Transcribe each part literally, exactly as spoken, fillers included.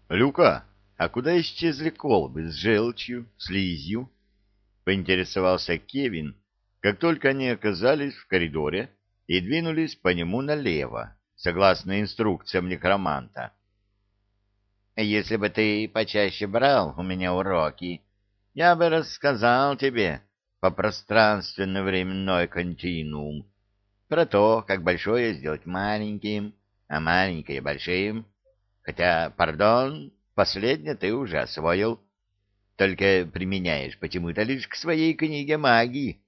Люка, а куда исчезли колбы с желчью, слизью? Поинтересовался Кевин, как только они оказались в коридоре и двинулись по нему налево, согласно инструкциям некроманта. «Если бы ты почаще брал у меня уроки, я бы рассказал тебе по пространственно-временной континуум про то, как большое сделать маленьким, а маленькое большим. Хотя, пардон, последнее ты уже освоил, только применяешь почему-то лишь к своей книге магии».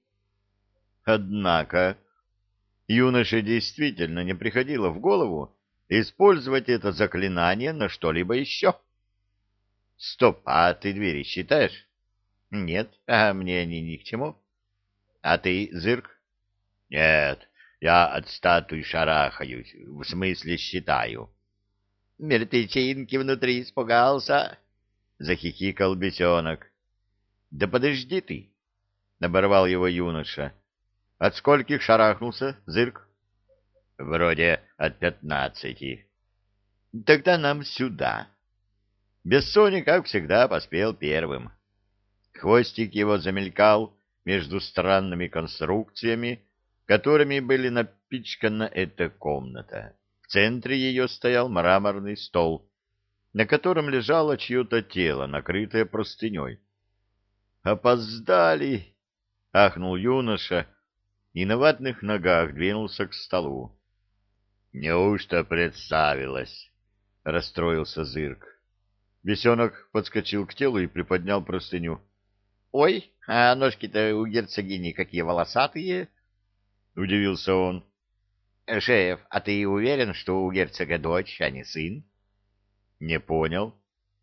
Однако юноше действительно не приходило в голову использовать это заклинание на что-либо еще. Стоп, а ты двери считаешь? Нет, а мне они ни к чему. А ты, Зырк? Нет, я от статуи шарахаюсь, в смысле считаю. Мертвечинки внутри испугался, захихикал бесенок. Да подожди ты, оборвал его юноша. От скольких шарахнулся, Зырк? Вроде от пятнадцати. Тогда нам сюда. Бессоник, как всегда, поспел первым. Хвостик его замелькал между странными конструкциями, которыми были напичкана эта комната. В центре ее стоял мраморный стол, на котором лежало чье-то тело, накрытое простыней. «Опоздали!» — ахнул юноша и на ватных ногах двинулся к столу. «Неужто представилось?» — расстроился Зырк. Бесенок подскочил к телу и приподнял простыню. — Ой, а ножки-то у герцогини какие волосатые! — удивился он. — Шеф, а ты уверен, что у герцога дочь, а не сын? — Не понял.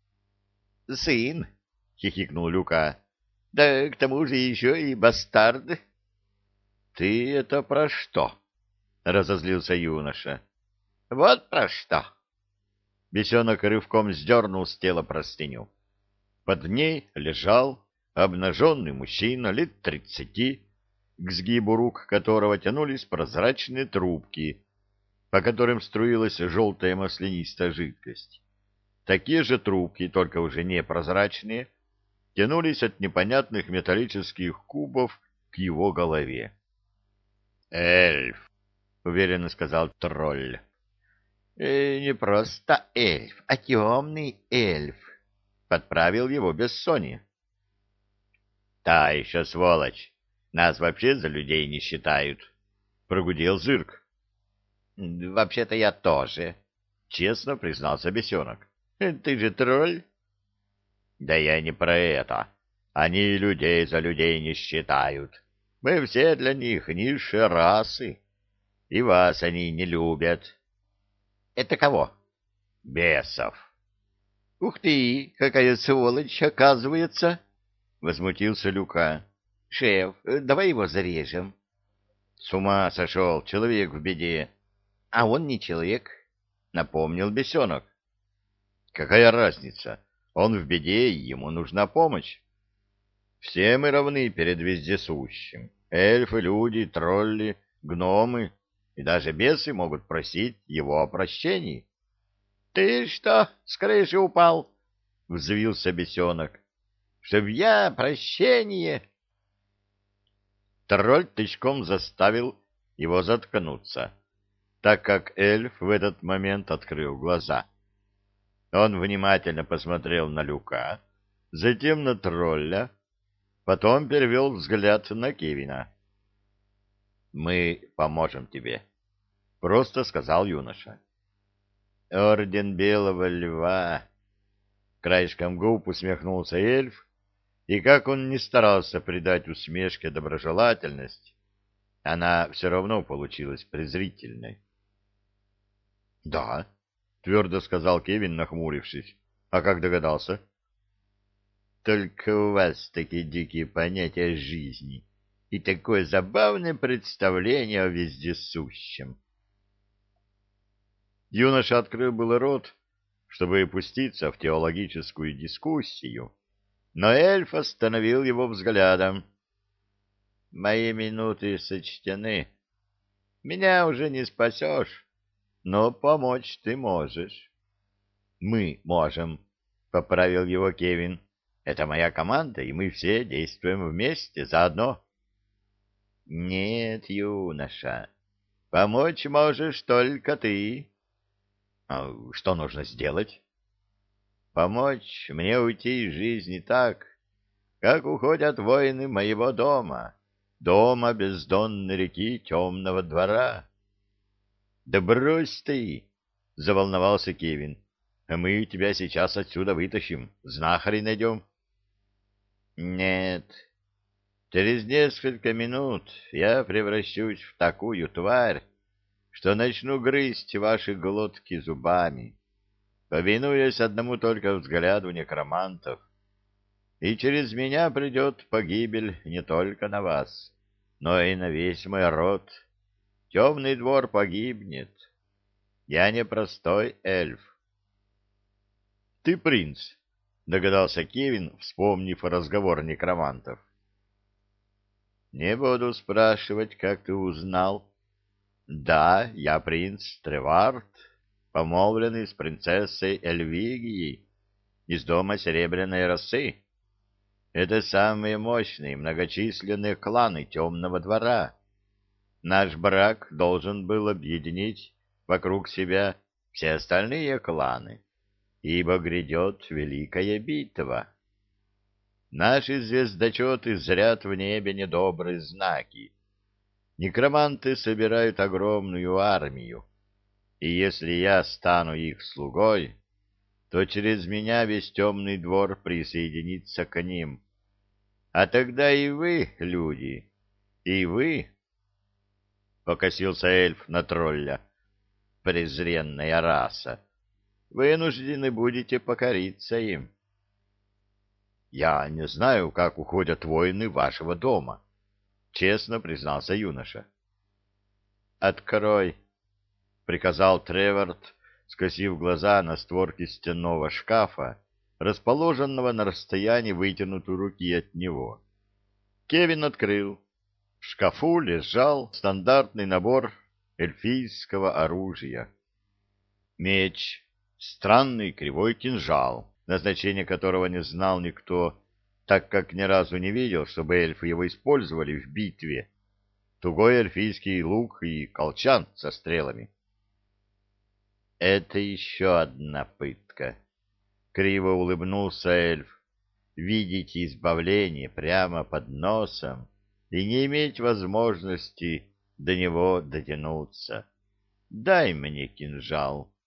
— Сын, — хихикнул Люка. — Да к тому же еще и бастард. — Ты это про что? — разозлился юноша. — Вот про что. Бесенок рывком сдернул с тела простыню. Под ней лежал обнаженный мужчина лет тридцати, к сгибу рук которого тянулись прозрачные трубки, по которым струилась желтая маслянистая жидкость. Такие же трубки, только уже не прозрачные, тянулись от непонятных металлических кубов к его голове. «Эльф», — уверенно сказал тролль. «Э, «Не просто эльф, а темный эльф», — подправил его Бессони. «Та еще сволочь! Нас вообще за людей не считают!» — прогудел Зырк. «Вообще-то я тоже», — честно признался Бесенок. «Ты же тролль?» «Да я не про это. Они людей за людей не считают. Мы все для них низшие расы. И вас они не любят». «Это кого?» «Бесов». «Ух ты, какая сволочь, оказывается!» — возмутился Люка. — Шеф, давай его зарежем. — С ума сошел, человек в беде. — А он не человек, — напомнил Бесенок. — Какая разница? Он в беде, и ему нужна помощь. Все мы равны перед вездесущим. Эльфы, люди, тролли, гномы и даже бесы могут просить его о прощении. — Ты что, с крыши упал? — взвился Бесенок. — Чтоб я прощение... Тролль тычком заставил его заткнуться, так как эльф в этот момент открыл глаза. Он внимательно посмотрел на Люка, затем на тролля, потом перевел взгляд на Кевина. — Мы поможем тебе, — просто сказал юноша. — Орден Белого Льва! — краешком губ усмехнулся эльф, и как он ни старался придать усмешке доброжелательность, она все равно получилась презрительной. — Да, — твердо сказал Кевин, нахмурившись. — А как догадался? — Только у вас такие дикие понятия жизни и такое забавное представление о вездесущем. Юноша открыл было рот, чтобы пуститься в теологическую дискуссию, но эльф остановил его взглядом. — Мои минуты сочтены. Меня уже не спасешь, но помочь ты можешь. — Мы можем, — поправил его Кевин. — Это моя команда, и мы все действуем вместе, заодно. — Нет, юноша, помочь можешь только ты. — А что нужно сделать? — Помочь мне уйти из жизни так, как уходят воины моего дома, дома бездонной реки Темного двора. — Да брось ты! — заволновался Кевин. — Мы тебя сейчас отсюда вытащим, знахарей найдем. — Нет, через несколько минут я превращусь в такую тварь, что начну грызть ваши глотки зубами, повинуясь одному только взгляду некромантов. И через меня придет погибель не только на вас, но и на весь мой род. Темный двор погибнет. Я не простой эльф. — Ты принц, — догадался Кевин, вспомнив разговор некромантов. — Не буду спрашивать, как ты узнал. Да, я принц Тревард, помолвленный с принцессой Эльвигией из дома Серебряной Росы. Это самые мощные многочисленные кланы Темного двора. Наш брак должен был объединить вокруг себя все остальные кланы, ибо грядет великая битва. Наши звездочеты зрят в небе недобрые знаки. Некроманты собирают огромную армию, и если я стану их слугой, то через меня весь темный двор присоединится к ним. А тогда и вы, люди, и вы, — покосился эльф на тролля, — презренная раса, вынуждены будете покориться им. — Я не знаю, как уходят воины вашего дома, — честно признался юноша. — Открой, — приказал Треворд, скосив глаза на створки стенного шкафа, расположенного на расстоянии вытянутой руки от него. Кевин открыл. В шкафу лежал стандартный набор эльфийского оружия. Меч, странный кривой кинжал, назначение которого не знал никто, так как ни разу не видел, чтобы эльфы его использовали в битве, тугой эльфийский лук и колчан со стрелами. Это еще одна пытка. Криво улыбнулся эльф. Видеть избавление прямо под носом и не иметь возможности до него дотянуться. Дай мне кинжал.